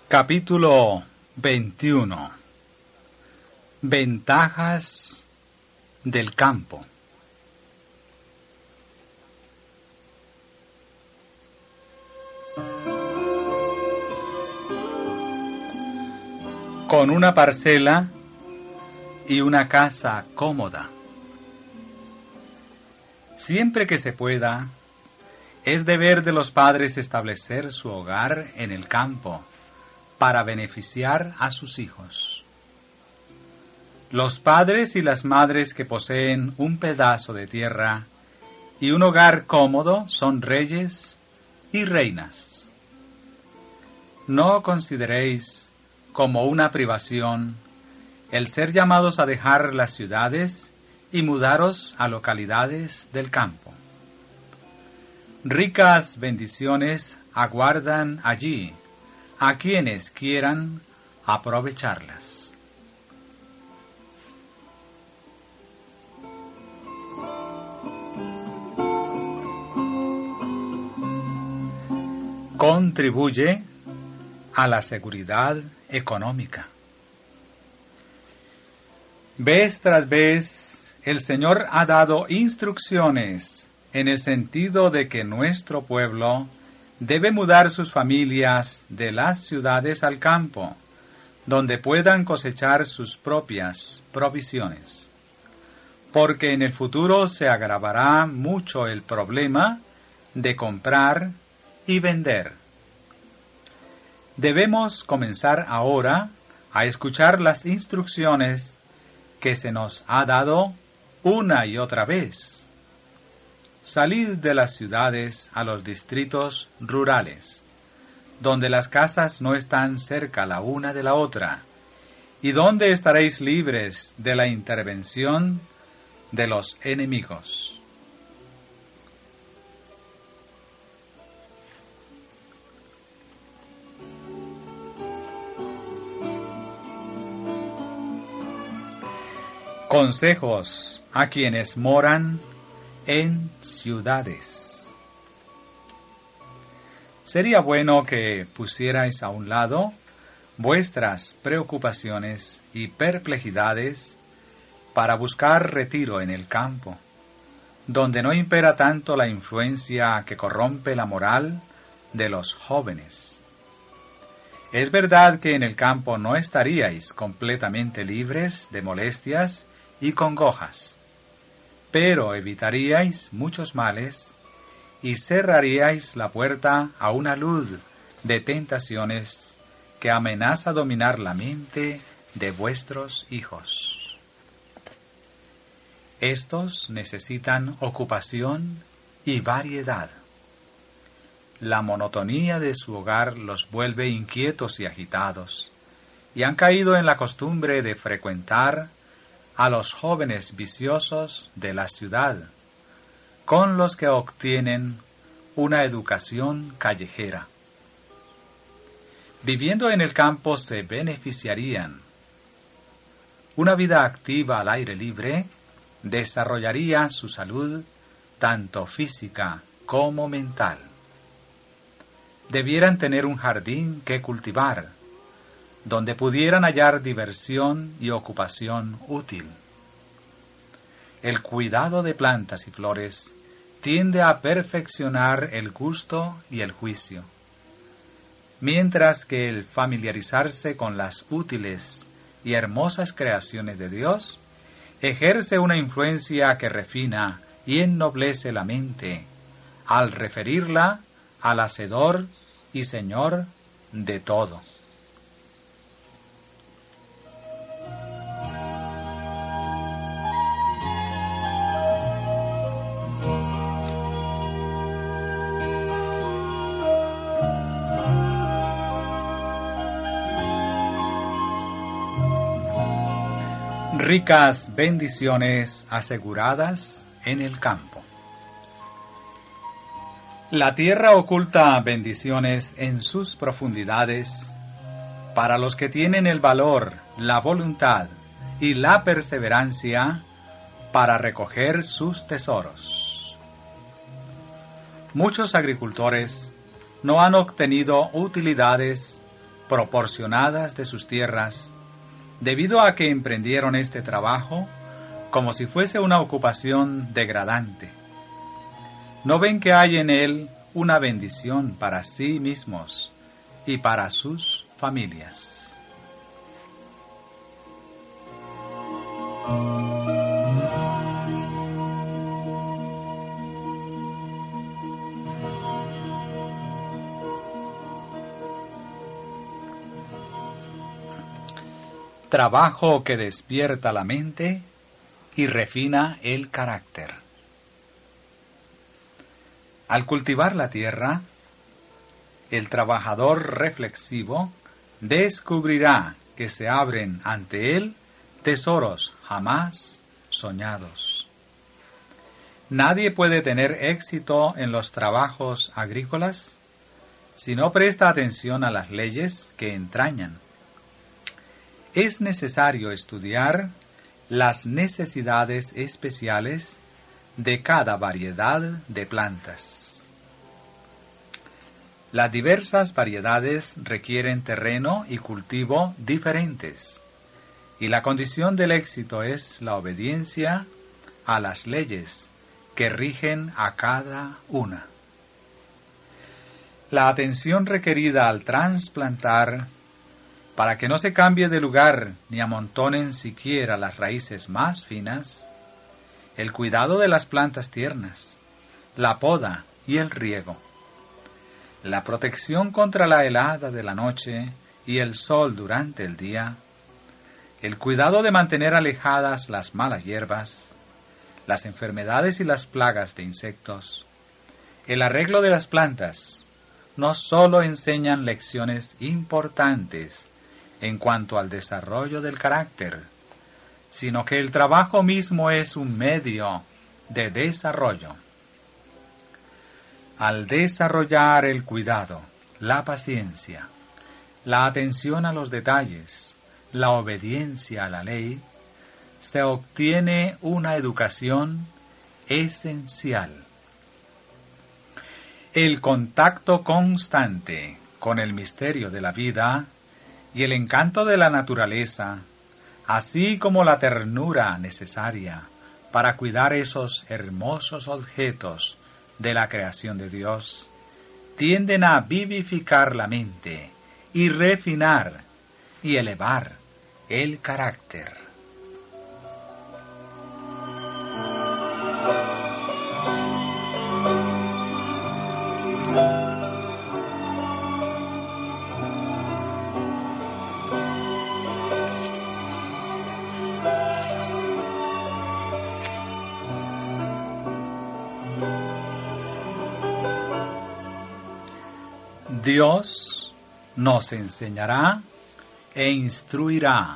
Capítulo 21. Ventajas del campo. Con una parcela y una casa cómoda. Siempre que se pueda, es deber de los padres establecer su hogar en el campo para beneficiar a sus hijos. Los padres y las madres que poseen un pedazo de tierra y un hogar cómodo son reyes y reinas. No consideréis como una privación el ser llamados a dejar las ciudades y mudaros a localidades del campo. Ricas bendiciones aguardan allí a quienes quieran aprovecharlas. Contribuye a la seguridad económica. Vez tras vez, el Señor ha dado instrucciones en el sentido de que nuestro pueblo debe mudar sus familias de las ciudades al campo, donde puedan cosechar sus propias provisiones, porque en el futuro se agravará mucho el problema de comprar y vender. Debemos comenzar ahora a escuchar las instrucciones que se nos ha dado una y otra vez. Salid de las ciudades a los distritos rurales, donde las casas no están cerca la una de la otra, y donde estaréis libres de la intervención de los enemigos. Consejos a quienes moran en ciudades. Sería bueno que pusierais a un lado vuestras preocupaciones y perplejidades para buscar retiro en el campo, donde no impera tanto la influencia que corrompe la moral de los jóvenes. Es verdad que en el campo no estaríais completamente libres de molestias y congojas, pero evitaríais muchos males y cerraríais la puerta a una luz de tentaciones que amenaza dominar la mente de vuestros hijos. Estos necesitan ocupación y variedad. La monotonía de su hogar los vuelve inquietos y agitados, y han caído en la costumbre de frecuentar a los jóvenes viciosos de la ciudad, con los que obtienen una educación callejera. Viviendo en el campo se beneficiarían. Una vida activa al aire libre desarrollaría su salud tanto física como mental. Debieran tener un jardín que cultivar, donde pudieran hallar diversión y ocupación útil. El cuidado de plantas y flores tiende a perfeccionar el gusto y el juicio, mientras que el familiarizarse con las útiles y hermosas creaciones de Dios ejerce una influencia que refina y ennoblece la mente, al referirla al Hacedor y Señor de todo. Ricas bendiciones aseguradas en el campo. La tierra oculta bendiciones en sus profundidades para los que tienen el valor, la voluntad y la perseverancia para recoger sus tesoros. Muchos agricultores no han obtenido utilidades proporcionadas de sus tierras, debido a que emprendieron este trabajo como si fuese una ocupación degradante. ¿No ven que hay en él una bendición para sí mismos y para sus familias? Trabajo que despierta la mente y refina el carácter. Al cultivar la tierra, el trabajador reflexivo descubrirá que se abren ante él tesoros jamás soñados. Nadie puede tener éxito en los trabajos agrícolas si no presta atención a las leyes que entrañan. Es necesario estudiar las necesidades especiales de cada variedad de plantas. Las diversas variedades requieren terreno y cultivo diferentes, y la condición del éxito es la obediencia a las leyes que rigen a cada una. La atención requerida al trasplantar, para que no se cambie de lugar ni amontonen siquiera las raíces más finas, el cuidado de las plantas tiernas, la poda y el riego, la protección contra la helada de la noche y el sol durante el día, el cuidado de mantener alejadas las malas hierbas, las enfermedades y las plagas de insectos, el arreglo de las plantas, no solo enseñan lecciones importantes en cuanto al desarrollo del carácter, sino que el trabajo mismo es un medio de desarrollo. Al desarrollar el cuidado, la paciencia, la atención a los detalles, la obediencia a la ley, se obtiene una educación esencial. El contacto constante con el misterio de la vida y el encanto de la naturaleza, así como la ternura necesaria para cuidar esos hermosos objetos de la creación de Dios, tienden a vivificar la mente y refinar y elevar el carácter. Dios nos enseñará e instruirá.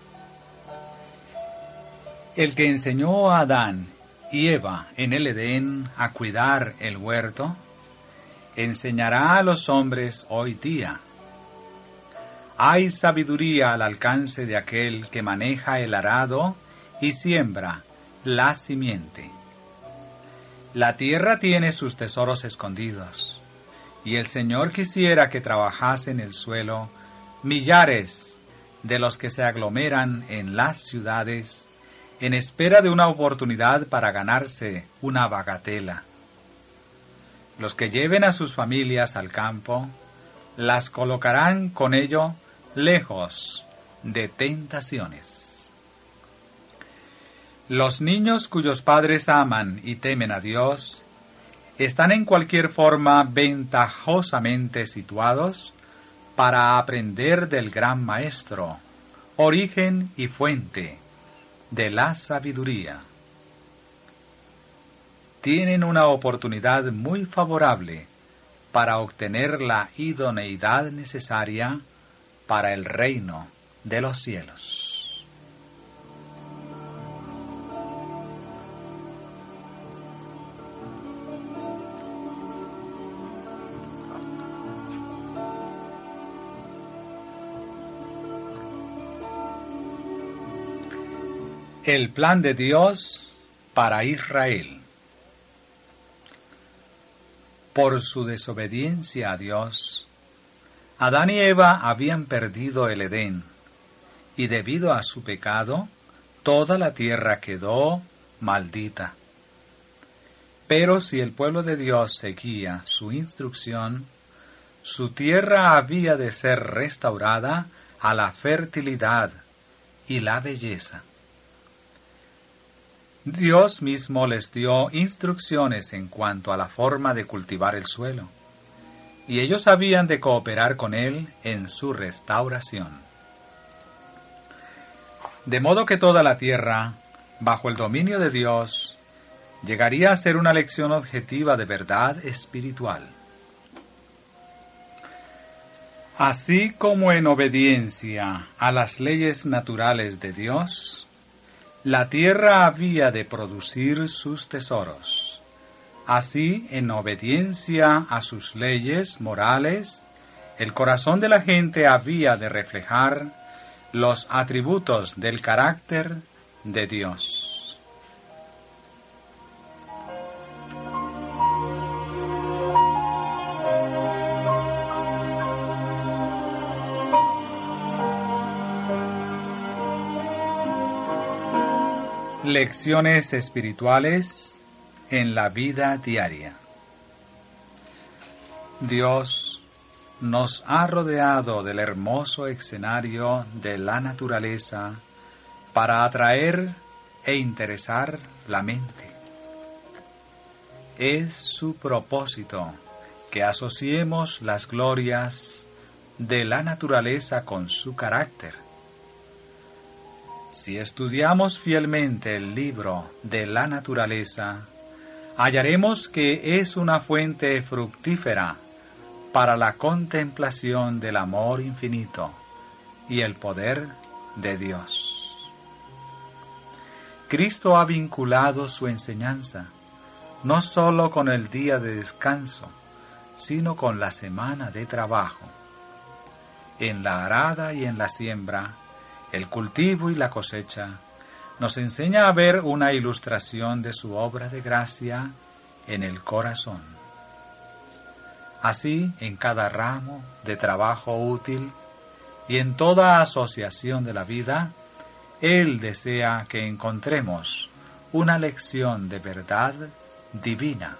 El que enseñó a Adán y Eva en el Edén a cuidar el huerto, enseñará a los hombres hoy día. Hay sabiduría al alcance de aquel que maneja el arado y siembra la simiente. La tierra tiene sus tesoros escondidos, y el Señor quisiera que trabajase en el suelo millares de los que se aglomeran en las ciudades en espera de una oportunidad para ganarse una bagatela. Los que lleven a sus familias al campo, las colocarán con ello lejos de tentaciones. Los niños cuyos padres aman y temen a Dios están en cualquier forma ventajosamente situados para aprender del gran Maestro, origen y fuente de la sabiduría. Tienen una oportunidad muy favorable para obtener la idoneidad necesaria para el reino de los cielos. El plan de Dios para Israel. Por su desobediencia a Dios, Adán y Eva habían perdido el Edén, y debido a su pecado, toda la tierra quedó maldita. Pero si el pueblo de Dios seguía su instrucción, su tierra había de ser restaurada a la fertilidad y la belleza. Dios mismo les dio instrucciones en cuanto a la forma de cultivar el suelo, y ellos habían de cooperar con Él en su restauración. De modo que toda la tierra, bajo el dominio de Dios, llegaría a ser una lección objetiva de verdad espiritual. Así como en obediencia a las leyes naturales de Dios, la tierra había de producir sus tesoros. Así, en obediencia a sus leyes morales, el corazón de la gente había de reflejar los atributos del carácter de Dios. Lecciones espirituales en la vida diaria. Dios nos ha rodeado del hermoso escenario de la naturaleza para atraer e interesar la mente. Es su propósito que asociemos las glorias de la naturaleza con su carácter. Si estudiamos fielmente el libro de la naturaleza, hallaremos que es una fuente fructífera para la contemplación del amor infinito y el poder de Dios. Cristo ha vinculado su enseñanza no sólo con el día de descanso, sino con la semana de trabajo. En la arada y en la siembra, el cultivo y la cosecha, nos enseña a ver una ilustración de su obra de gracia en el corazón. Así, en cada ramo de trabajo útil y en toda asociación de la vida, Él desea que encontremos una lección de verdad divina.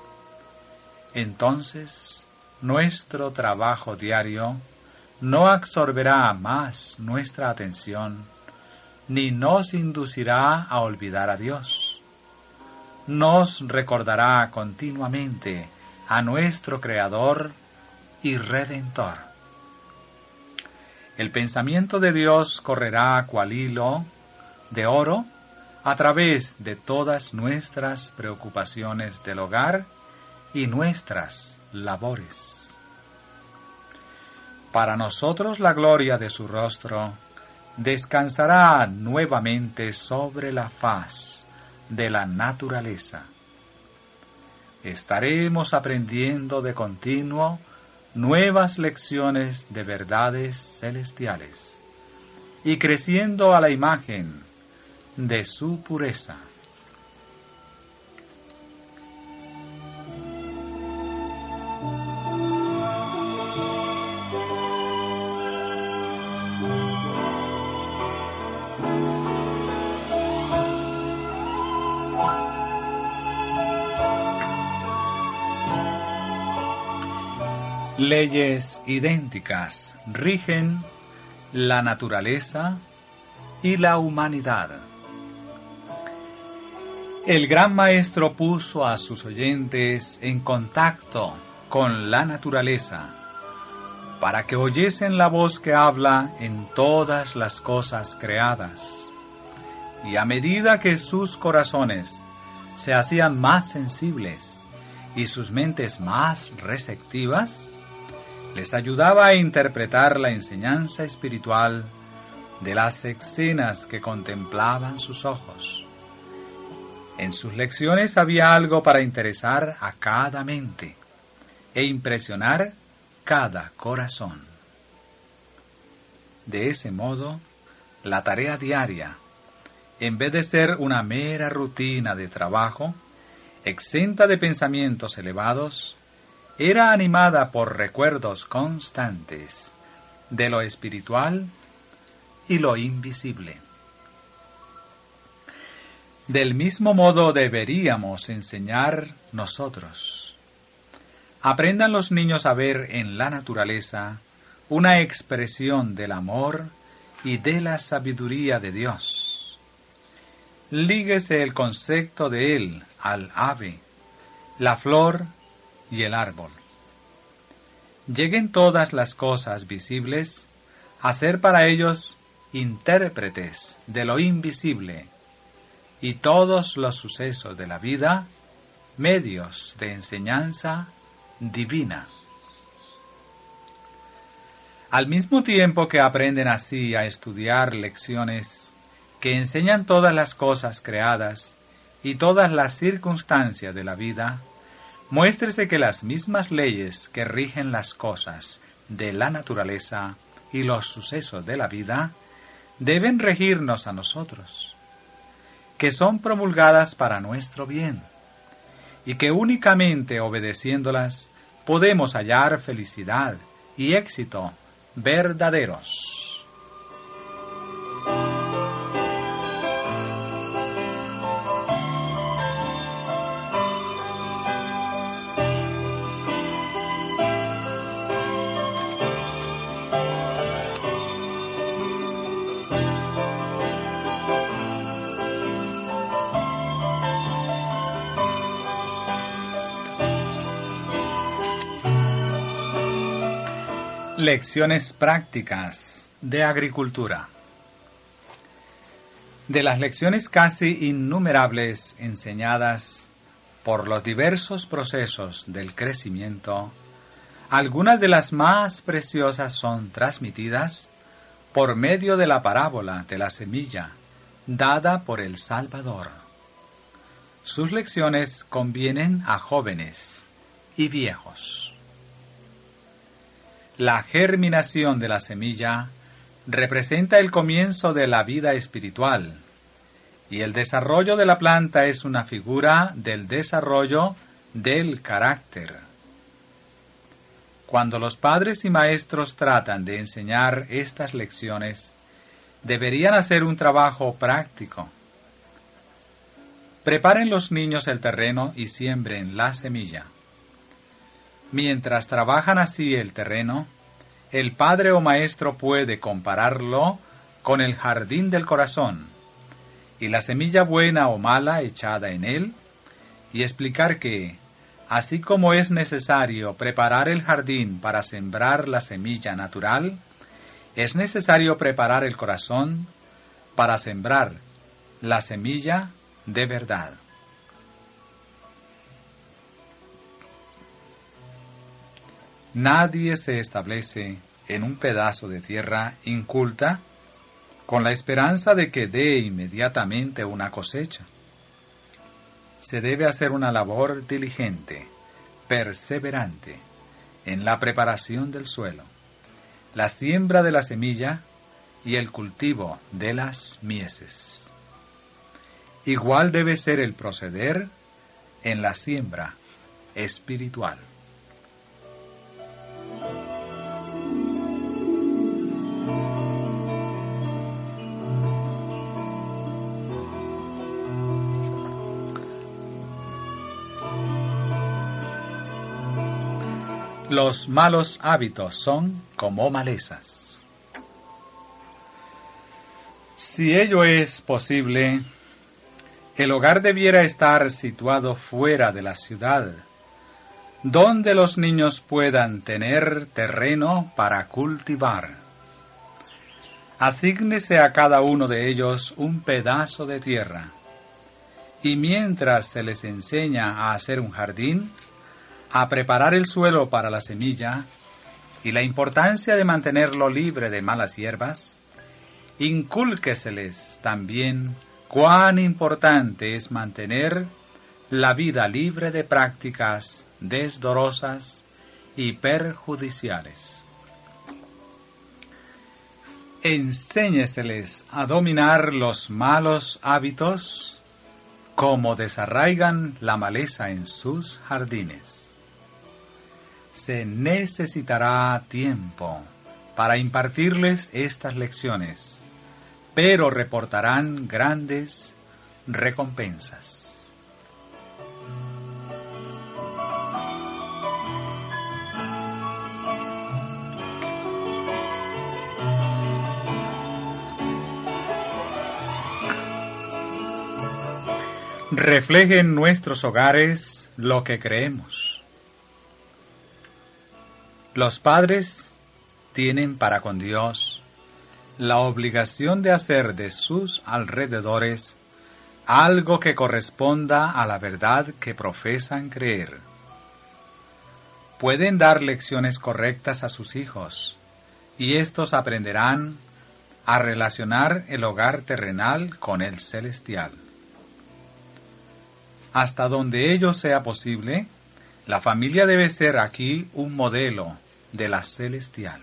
Entonces, nuestro trabajo diario no absorberá más nuestra atención, ni nos inducirá a olvidar a Dios. Nos recordará continuamente a nuestro Creador y Redentor. El pensamiento de Dios correrá cual hilo de oro a través de todas nuestras preocupaciones del hogar y nuestras labores. Para nosotros la gloria de su rostro descansará nuevamente sobre la faz de la naturaleza. Estaremos aprendiendo de continuo nuevas lecciones de verdades celestiales y creciendo a la imagen de su pureza. Leyes idénticas rigen la naturaleza y la humanidad. El gran maestro puso a sus oyentes en contacto con la naturaleza para que oyesen la voz que habla en todas las cosas creadas. Y a medida que sus corazones se hacían más sensibles y sus mentes más receptivas, les ayudaba a interpretar la enseñanza espiritual de las escenas que contemplaban sus ojos. En sus lecciones había algo para interesar a cada mente e impresionar cada corazón. De ese modo, la tarea diaria, en vez de ser una mera rutina de trabajo, exenta de pensamientos elevados, era animada por recuerdos constantes de lo espiritual y lo invisible. Del mismo modo deberíamos enseñar nosotros. Aprendan los niños a ver en la naturaleza una expresión del amor y de la sabiduría de Dios. Líguese el concepto de Él al ave, la flor y el árbol. Lleguen todas las cosas visibles a ser para ellos intérpretes de lo invisible, y todos los sucesos de la vida, medios de enseñanza divina. Al mismo tiempo que aprenden así a estudiar lecciones que enseñan todas las cosas creadas y todas las circunstancias de la vida, muéstrese que las mismas leyes que rigen las cosas de la naturaleza y los sucesos de la vida deben regirnos a nosotros, que son promulgadas para nuestro bien, y que únicamente obedeciéndolas podemos hallar felicidad y éxito verdaderos. Lecciones prácticas de agricultura. De las lecciones casi innumerables enseñadas por los diversos procesos del crecimiento, algunas de las más preciosas son transmitidas por medio de la parábola de la semilla dada por el Salvador. Sus lecciones convienen a jóvenes y viejos. La germinación de la semilla representa el comienzo de la vida espiritual, y el desarrollo de la planta es una figura del desarrollo del carácter. Cuando los padres y maestros tratan de enseñar estas lecciones, deberían hacer un trabajo práctico. Preparen los niños el terreno y siembren la semilla. Mientras trabajan así el terreno, el padre o maestro puede compararlo con el jardín del corazón y la semilla buena o mala echada en él, y explicar que, así como es necesario preparar el jardín para sembrar la semilla natural, es necesario preparar el corazón para sembrar la semilla de verdad. Nadie se establece en un pedazo de tierra inculta con la esperanza de que dé inmediatamente una cosecha. Se debe hacer una labor diligente, perseverante, en la preparación del suelo, la siembra de la semilla y el cultivo de las mieses. Igual debe ser el proceder en la siembra espiritual. Los malos hábitos son como malezas. Si ello es posible, el hogar debiera estar situado fuera de la ciudad, donde los niños puedan tener terreno para cultivar. Asígnese a cada uno de ellos un pedazo de tierra, y mientras se les enseña a hacer un jardín, a preparar el suelo para la semilla y la importancia de mantenerlo libre de malas hierbas, incúlqueseles también cuán importante es mantener la vida libre de prácticas desdorosas y perjudiciales. Enséñeseles a dominar los malos hábitos como desarraigan la maleza en sus jardines. se necesitará tiempo para impartirles estas lecciones, pero reportarán grandes recompensas. Reflejen nuestros hogares lo que creemos. Los padres tienen para con Dios la obligación de hacer de sus alrededores algo que corresponda a la verdad que profesan creer. Pueden dar lecciones correctas a sus hijos, y éstos aprenderán a relacionar el hogar terrenal con el celestial. Hasta donde ello sea posible, la familia debe ser aquí un modelo de la celestial.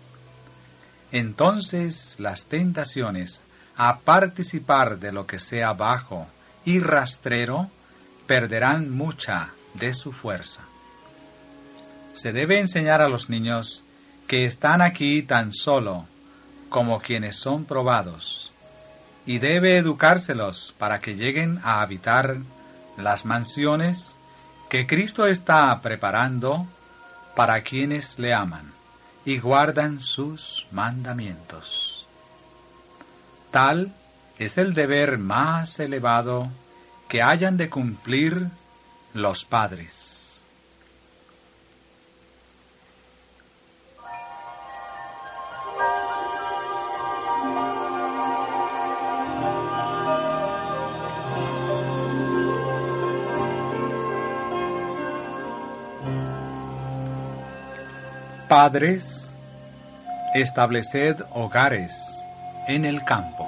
Entonces las tentaciones a participar de lo que sea bajo y rastrero perderán mucha de su fuerza. Se debe enseñar a los niños que están aquí tan solo como quienes son probados, y debe educárselos para que lleguen a habitar las mansiones que Cristo está preparando para quienes le aman y guardan sus mandamientos. Tal es el deber más elevado que hayan de cumplir los padres. Padres, estableced hogares en el campo.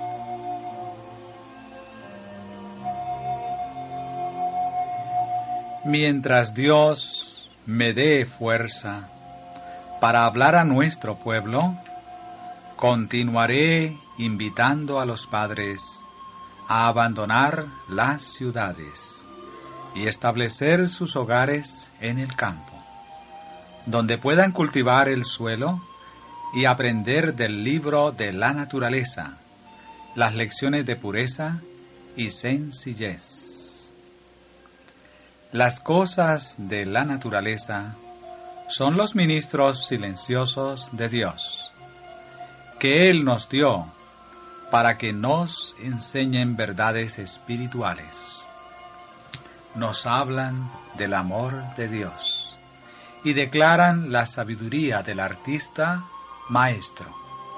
Mientras Dios me dé fuerza para hablar a nuestro pueblo, continuaré invitando a los padres a abandonar las ciudades y establecer sus hogares en el campo, donde puedan cultivar el suelo y aprender del libro de la naturaleza, las lecciones de pureza y sencillez. Las cosas de la naturaleza son los ministros silenciosos de Dios, que Él nos dio para que nos enseñen verdades espirituales. Nos hablan del amor de Dios y declaran la sabiduría del artista maestro.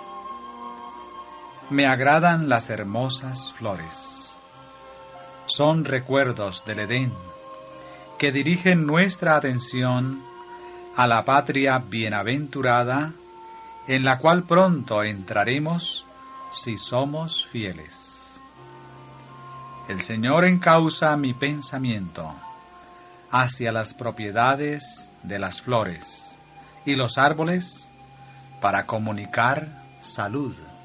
Me agradan las hermosas flores. Son recuerdos del Edén que dirigen nuestra atención a la patria bienaventurada en la cual pronto entraremos si somos fieles. El Señor encausa mi pensamiento hacia las propiedades de las flores y los árboles para comunicar salud.